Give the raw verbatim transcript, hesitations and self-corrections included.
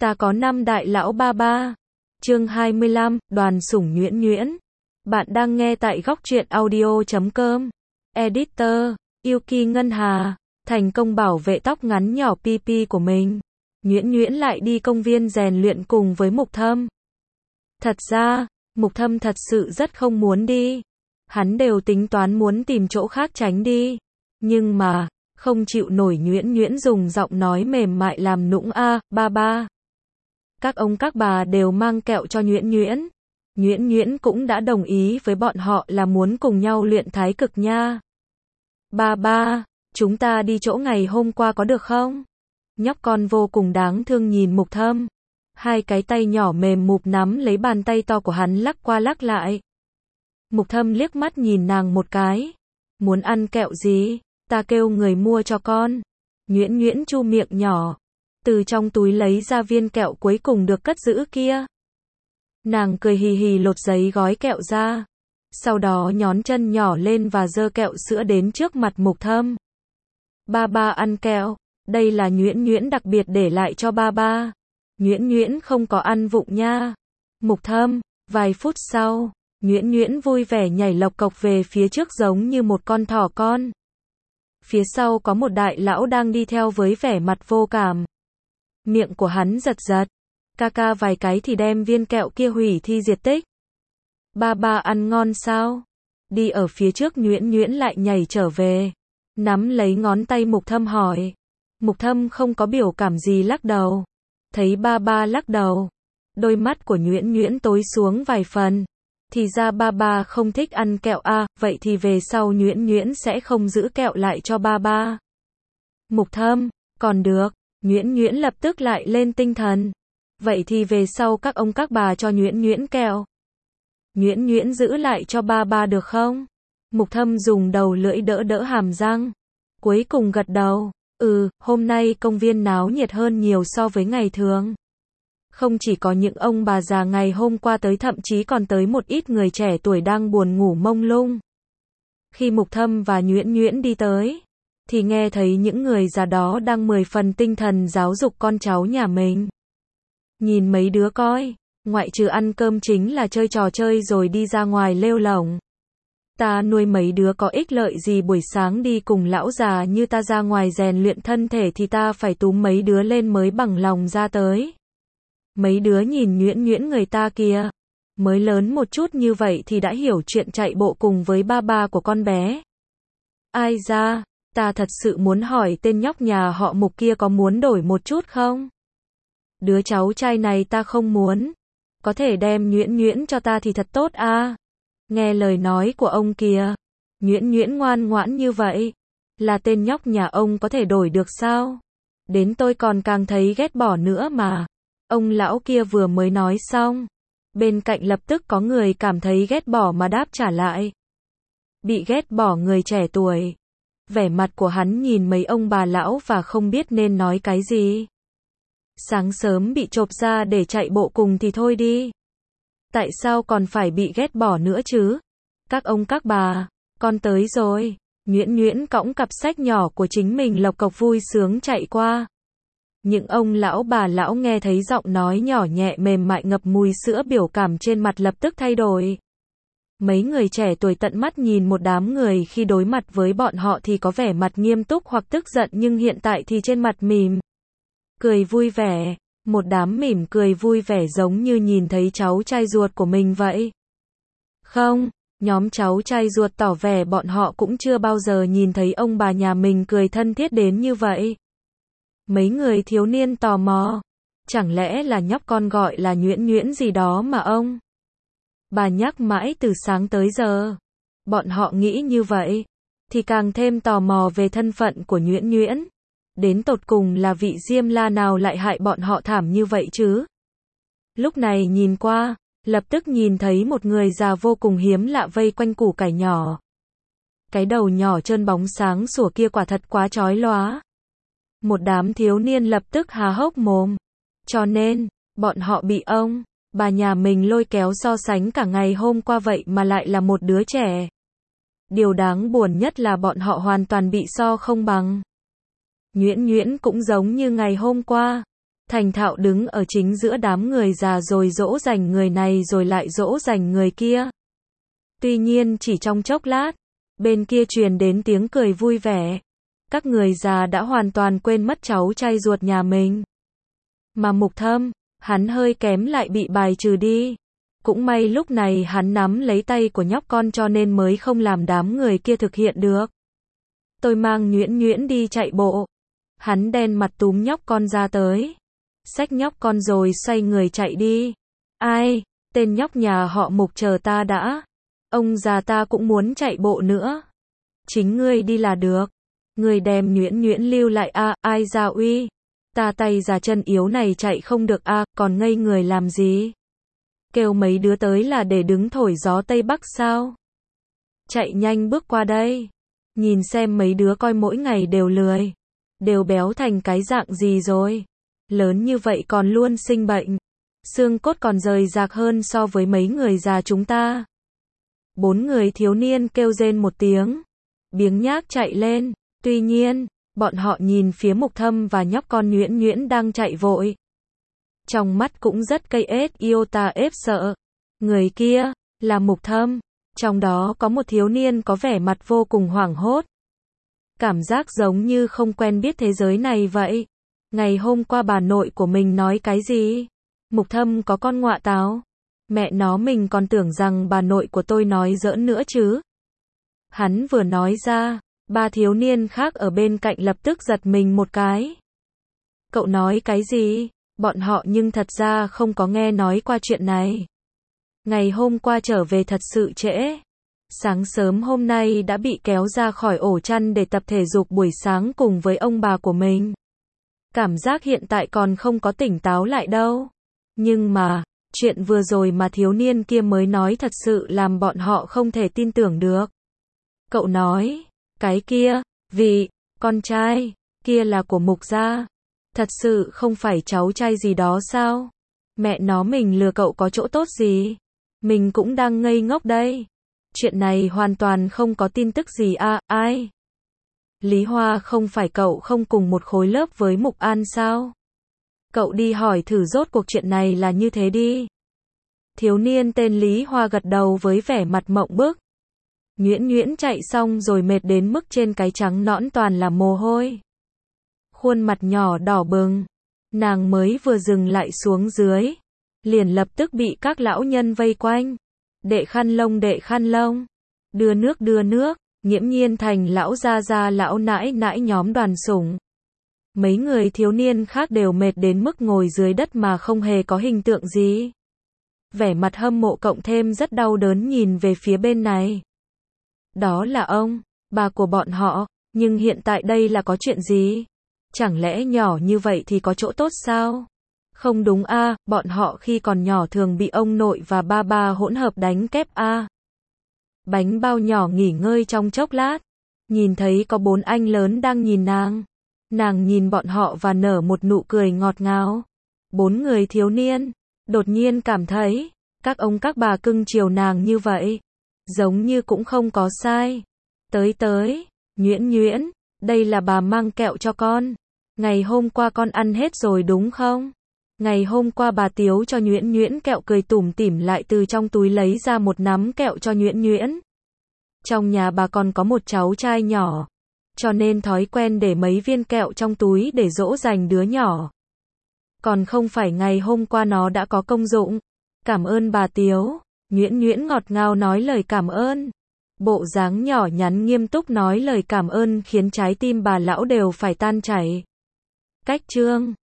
Ta có năm đại lão ba ba. Chương hai mươi lăm, Đoàn Sủng Nhuyễn Nhuyễn. Bạn đang nghe tại góc truyện audio chấm com. Editor, Yuki Ngân Hà, thành công bảo vệ tóc ngắn nhỏ pi pi của mình. Nhuyễn Nhuyễn lại đi công viên rèn luyện cùng với Mục Thâm. Thật ra, Mục Thâm thật sự rất không muốn đi. Hắn đều tính toán muốn tìm chỗ khác tránh đi. Nhưng mà, không chịu nổi Nhuyễn Nhuyễn dùng giọng nói mềm mại làm nũng a, ba ba. Các ông các bà đều mang kẹo cho Nhuyễn Nhuyễn. Nhuyễn Nhuyễn cũng đã đồng ý với bọn họ là muốn cùng nhau luyện thái cực nha. Ba ba, chúng ta đi chỗ ngày hôm qua có được không? Nhóc con vô cùng đáng thương nhìn Mục Thâm. Hai cái tay nhỏ mềm mụp nắm lấy bàn tay to của hắn lắc qua lắc lại. Mục Thâm liếc mắt nhìn nàng một cái. Muốn ăn kẹo gì? Ta kêu người mua cho con. Nhuyễn Nhuyễn chu miệng nhỏ. Từ trong túi lấy ra viên kẹo cuối cùng được cất giữ kia. Nàng cười hì hì lột giấy gói kẹo ra. Sau đó nhón chân nhỏ lên và giơ kẹo sữa đến trước mặt Mục Thâm. Ba ba ăn kẹo. Đây là Nhuyễn Nhuyễn đặc biệt để lại cho ba ba. Nhuyễn Nhuyễn không có ăn vụng nha. Mục Thâm, vài phút sau, Nhuyễn Nhuyễn vui vẻ nhảy lộc cộc về phía trước giống như một con thỏ con. Phía sau có một đại lão đang đi theo với vẻ mặt vô cảm. Miệng của hắn giật giật. Ca ca vài cái thì đem viên kẹo kia hủy thi diệt tích. Ba ba ăn ngon sao? Đi ở phía trước Nhuyễn Nhuyễn lại nhảy trở về. Nắm lấy ngón tay Mục Thâm hỏi. Mục Thâm không có biểu cảm gì lắc đầu. Thấy ba ba lắc đầu. Đôi mắt của Nhuyễn Nhuyễn tối xuống vài phần. Thì ra ba ba không thích ăn kẹo à, vậy thì về sau Nhuyễn Nhuyễn sẽ không giữ kẹo lại cho ba ba. Mục Thâm, còn được. Nhuyễn Nhuyễn lập tức lại lên tinh thần. Vậy thì về sau các ông các bà cho Nhuyễn Nhuyễn kẹo. Nhuyễn Nhuyễn giữ lại cho ba ba được không? Mục Thâm dùng đầu lưỡi đỡ đỡ hàm răng. Cuối cùng gật đầu. Ừ, hôm nay công viên náo nhiệt hơn nhiều so với ngày thường. Không chỉ có những ông bà già ngày hôm qua tới, thậm chí còn tới một ít người trẻ tuổi đang buồn ngủ mông lung. Khi Mục Thâm và Nhuyễn Nhuyễn đi tới, thì nghe thấy những người già đó đang mười phần tinh thần giáo dục con cháu nhà mình. Nhìn mấy đứa coi, ngoại trừ ăn cơm chính là chơi trò chơi rồi đi ra ngoài lêu lổng. Ta nuôi mấy đứa có ích lợi gì, buổi sáng đi cùng lão già như ta ra ngoài rèn luyện thân thể thì ta phải túm mấy đứa lên mới bằng lòng ra tới. Mấy đứa nhìn Nhuyễn Nhuyễn người ta kìa, mới lớn một chút như vậy thì đã hiểu chuyện chạy bộ cùng với ba ba của con bé. Ai ra, ta thật sự muốn hỏi tên nhóc nhà họ Mục kia có muốn đổi một chút không? Đứa cháu trai này ta không muốn. Có thể đem Nhuyễn Nhuyễn cho ta thì thật tốt à. Nghe lời nói của ông kìa. Nhuyễn Nhuyễn ngoan ngoãn như vậy. Là tên nhóc nhà ông có thể đổi được sao? Đến tôi còn càng thấy ghét bỏ nữa mà. Ông lão kia vừa mới nói xong. Bên cạnh lập tức có người cảm thấy ghét bỏ mà đáp trả lại. Bị ghét bỏ người trẻ tuổi. Vẻ mặt của hắn nhìn mấy ông bà lão và không biết nên nói cái gì. Sáng sớm bị chộp ra để chạy bộ cùng thì thôi đi. Tại sao còn phải bị ghét bỏ nữa chứ? Các ông các bà, con tới rồi. Nhuyễn Nhuyễn cõng cặp sách nhỏ của chính mình lộc cộc vui sướng chạy qua. Những ông lão bà lão nghe thấy giọng nói nhỏ nhẹ mềm mại ngập mùi sữa, biểu cảm trên mặt lập tức thay đổi. Mấy người trẻ tuổi tận mắt nhìn một đám người khi đối mặt với bọn họ thì có vẻ mặt nghiêm túc hoặc tức giận, nhưng hiện tại thì trên mặt mỉm cười vui vẻ. Một đám mỉm cười vui vẻ giống như nhìn thấy cháu trai ruột của mình vậy. Không, nhóm cháu trai ruột tỏ vẻ bọn họ cũng chưa bao giờ nhìn thấy ông bà nhà mình cười thân thiết đến như vậy. Mấy người thiếu niên tò mò. Chẳng lẽ là nhóc con gọi là Nhuyễn Nhuyễn gì đó mà ông bà nhắc mãi từ sáng tới giờ? Bọn họ nghĩ như vậy, thì càng thêm tò mò về thân phận của Nhuyễn Nhuyễn. Đến tột cùng là vị Diêm La nào lại hại bọn họ thảm như vậy chứ? Lúc này nhìn qua, lập tức nhìn thấy một người già vô cùng hiếm lạ vây quanh củ cải nhỏ. Cái đầu nhỏ trơn bóng sáng sủa kia quả thật quá chói lóa. Một đám thiếu niên lập tức há hốc mồm. Cho nên, bọn họ bị ông bà nhà mình lôi kéo so sánh cả ngày hôm qua, vậy mà lại là một đứa trẻ. Điều đáng buồn nhất là bọn họ hoàn toàn bị so không bằng. Nhuyễn Nhuyễn cũng giống như ngày hôm qua. thành thạo đứng ở chính giữa đám người già rồi dỗ dành người này rồi lại dỗ dành người kia. Tuy nhiên chỉ trong chốc lát, bên kia truyền đến tiếng cười vui vẻ. Các người già đã hoàn toàn quên mất cháu trai ruột nhà mình. Mà Mục Thâm, hắn hơi kém lại bị bài trừ đi. Cũng may lúc này hắn nắm lấy tay của nhóc con cho nên mới không làm đám người kia thực hiện được. Tôi mang Nhuyễn Nhuyễn đi chạy bộ. Hắn đen mặt túm nhóc con ra tới. Xách nhóc con rồi xoay người chạy đi. Ai, tên nhóc nhà họ Mục chờ ta đã. Ông già ta cũng muốn chạy bộ nữa. Chính ngươi đi là được. Ngươi đem Nhuyễn Nhuyễn lưu lại a, à, ai ra uy. Ta tay già chân yếu này chạy không được a, à, còn ngây người làm gì? Kêu mấy đứa tới là để đứng thổi gió Tây Bắc sao? Chạy nhanh bước qua đây. Nhìn xem mấy đứa coi mỗi ngày đều lười. Đều béo thành cái dạng gì rồi. Lớn như vậy còn luôn sinh bệnh. Xương cốt còn rời rạc hơn so với mấy người già chúng ta. Bốn người thiếu niên kêu rên một tiếng. Biếng nhác chạy lên. Tuy nhiên, bọn họ nhìn phía Mục Thâm và nhóc con Nhuyễn Nhuyễn đang chạy vội. Trong mắt cũng rất cây ết yêu ta ếp sợ. Người kia, là Mục Thâm. Trong đó có một thiếu niên có vẻ mặt vô cùng hoảng hốt. Cảm giác giống như không quen biết thế giới này vậy. Ngày hôm qua bà nội của mình nói cái gì? Mục Thâm có con ngọa táo. Mẹ nó mình còn tưởng rằng bà nội của tôi nói giỡn nữa chứ. Hắn vừa nói ra, ba thiếu niên khác ở bên cạnh lập tức giật mình một cái. Cậu nói cái gì? Bọn họ nhưng thật ra không có nghe nói qua chuyện này. Ngày hôm qua trở về thật sự trễ. Sáng sớm hôm nay đã bị kéo ra khỏi ổ chăn để tập thể dục buổi sáng cùng với ông bà của mình. Cảm giác hiện tại còn không có tỉnh táo lại đâu. Nhưng mà, chuyện vừa rồi mà thiếu niên kia mới nói thật sự làm bọn họ không thể tin tưởng được. Cậu nói, cái kia, vì, con trai, kia là của Mục gia. Thật sự không phải cháu trai gì đó sao? Mẹ nó mình lừa cậu có chỗ tốt gì? Mình cũng đang ngây ngốc đây. Chuyện này hoàn toàn không có tin tức gì à, ai? Lý Hoa không phải cậu không cùng một khối lớp với Mục An sao? Cậu đi hỏi thử rốt cuộc chuyện này là như thế đi. Thiếu niên tên Lý Hoa gật đầu với vẻ mặt mộng bức. Nhuyễn Nhuyễn chạy xong rồi mệt đến mức trên cái trắng nõn toàn là mồ hôi. Khuôn mặt nhỏ đỏ bừng. Nàng mới vừa dừng lại xuống dưới. Liền lập tức bị các lão nhân vây quanh. Đệ khăn lông đệ khăn lông. Đưa nước đưa nước. Nghiễm nhiên thành lão gia gia lão nãi nãi nhóm đoàn sủng. Mấy người thiếu niên khác đều mệt đến mức ngồi dưới đất mà không hề có hình tượng gì. Vẻ mặt hâm mộ cộng thêm rất đau đớn nhìn về phía bên này. Đó là ông, bà của bọn họ, nhưng hiện tại đây là có chuyện gì? Chẳng lẽ nhỏ như vậy thì có chỗ tốt sao? Không đúng a, à, bọn họ khi còn nhỏ thường bị ông nội và ba ba hỗn hợp đánh kép a. À. Bánh bao nhỏ nghỉ ngơi trong chốc lát, nhìn thấy có bốn anh lớn đang nhìn nàng. Nàng nhìn bọn họ và nở một nụ cười ngọt ngào. Bốn người thiếu niên, đột nhiên cảm thấy, các ông các bà cưng chiều nàng như vậy, giống như cũng không có sai. Tới tới, Nhuyễn Nhuyễn, đây là bà mang kẹo cho con. Ngày hôm qua con ăn hết rồi đúng không? Ngày hôm qua bà Tiếu cho Nhuyễn Nhuyễn kẹo cười tủm tỉm lại từ trong túi lấy ra một nắm kẹo cho Nhuyễn Nhuyễn. Trong nhà bà còn có một cháu trai nhỏ, cho nên thói quen để mấy viên kẹo trong túi để dỗ dành đứa nhỏ. Còn không phải ngày hôm qua nó đã có công dụng. Cảm ơn bà Tiếu. Nhuyễn Nhuyễn ngọt ngào nói lời cảm ơn. Bộ dáng nhỏ nhắn nghiêm túc nói lời cảm ơn khiến trái tim bà lão đều phải tan chảy. Cách chương